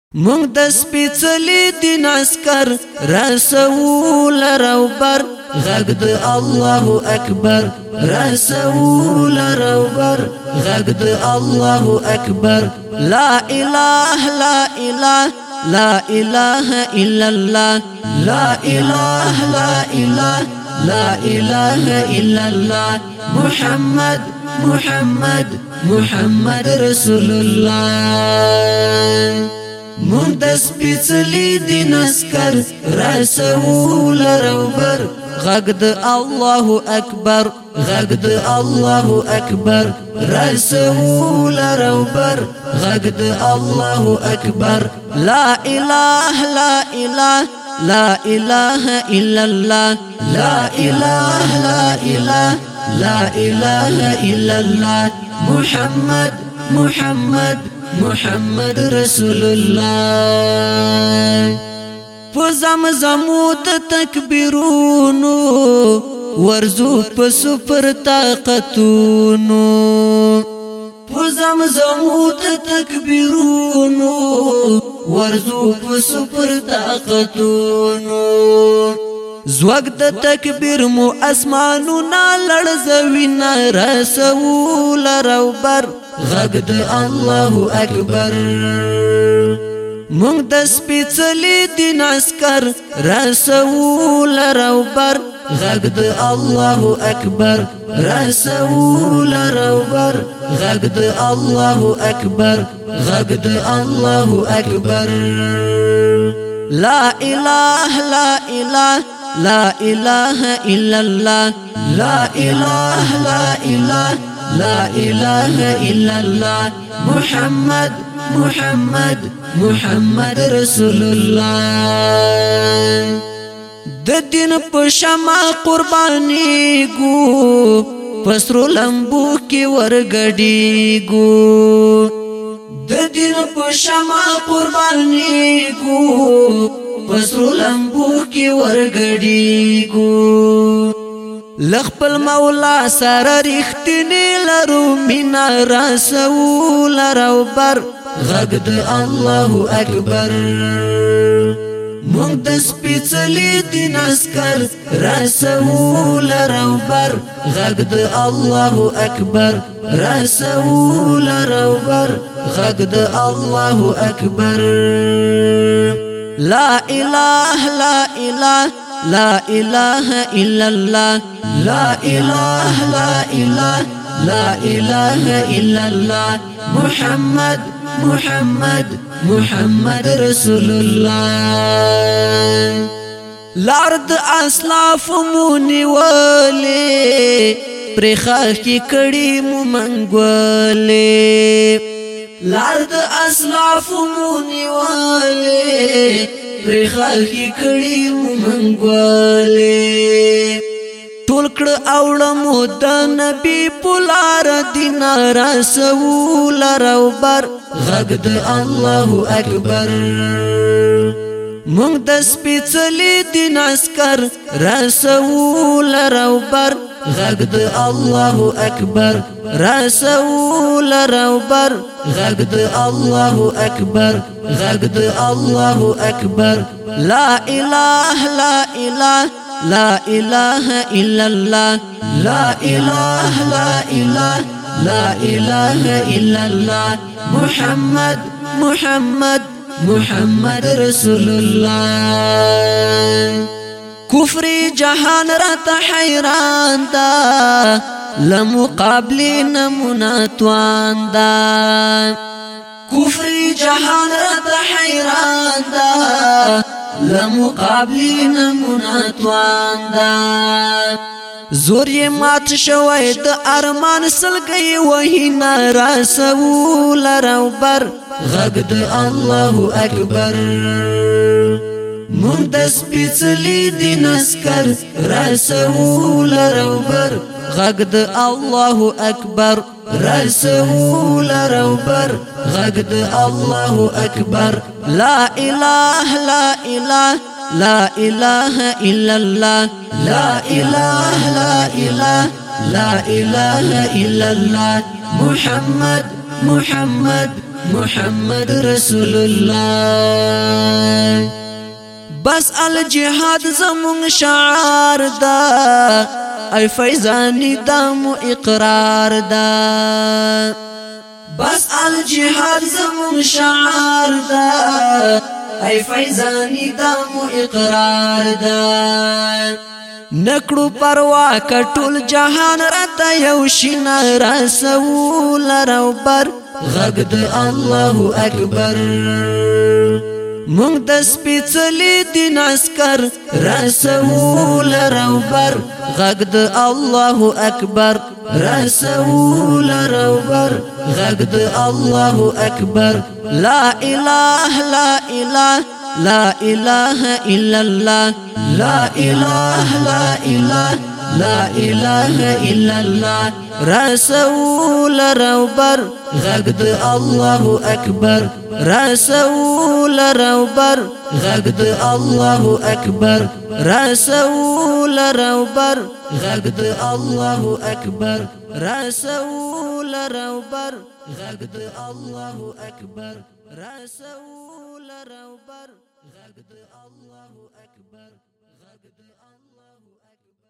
مونږ د سپېڅلي دین عسکر رسو لرو بر غږ د الله اکبر رسو لرو بر غږ د الله اکبر لا اله لا اله لا اله الا الله لا اله لا اله لا اله الا الله محمد محمد محمد رسول الله مونږ د سپېڅلي دین عسکر رسو لرو بر غږ د الله اکبر غږ د الله اکبر رسو لرو بر غږ د الله اکبر لا اله لا اله لا اله الا الله لا اله لا اله لا اله الا الله محمد محمد محمد رسول الله فزمزمو د تکبیرونو ورزو په سپر طاقتونو فزمزمو د تکبیرونو ورزو په سپر طاقتونو زوګ د تکبیر مو اسمانو نا لړزوینا رسو لرو بر غږ د الله اکبر مونږ د سپېڅلي دین عسکر رسو لرو بر غږ د الله اکبر رسو لرو بر غږ د الله اکبر غږ د الله اکبر لا اله لا اله لا اله الا الله لا اله لا اله لا اله الا الله محمد محمد محمد رسول الله د دین په شمع قرباني ګو پسرو لمبو کې ورګډي ګو د دین په شمع قرباني ګو پسرو لمبو کې ورګډي ګو لخپل مولا سره رښتینی لرو مینا رسو لرو بر غږ د الله اکبر مونږ د سپېڅلي دین عسکر رسو لرو بر غږ د الله اکبر رسو لرو بر غږ د الله اکبر لا اله لا اله لا اله الا الله لا اله لا اله لا اله الا الله محمد محمد محمد رسول الله لارد اسلاف مونی ولی پرخا کی کڑی مو منگولی لارد اسلاف مونی ولی پرخا کی کڑی مو منگولی ټول کړه اوړمو د نبی پلار دین رسو لرو بر غږ د الله اکبر مونږ د سپېڅلي دین عسکر رسو لرو بر غږ د الله اکبر رسو لرو بر غږ د الله اکبر غږ د الله اکبر لا اله لا اله لا اله الا الله لا اله لا اله لا اله الا الله محمد محمد محمد رسول الله کفر جهان رات حیران دا لمقابل نمونه توان دا کفر جهان رات حیران دا لمقابل نمونه توان دا زور یې مات شوی د ارمان سلګي وهینا رسو لرو بر غږ د الله اکبر مونږ د سپېڅلي دین عسکر رسو لرو بر غږ د الله اکبر رسو لرو بر غږ د الله اکبر لا اله لا اله لا اله الا الله لا اله لا اله لا اله الا الله محمد محمد محمد رسول الله بس الجهاد زمون شعار دا ای فیضانی دامو اقرار دا بس الجهاد زمون شعار دا ای فیضانی دامو اقرار دا نکړو پروا کټول جهان راته یو شینه رسول روبر غږ د الله اکبر مونږ د سپېڅلي دین عسکر رسول روبر غږ د الله اکبر رسول روبر غږ د الله اکبر لا اله لا اله لا اله الا الله لا اله لا اله لا اله الا الله رسول روبر غږ د الله اکبر رسول روبر غږ د الله اکبر رسول روبر غږ د الله اکبر رسول روبر غږ د الله اکبر رسول روبر غږ د الله اکبر غږ د الله اکبر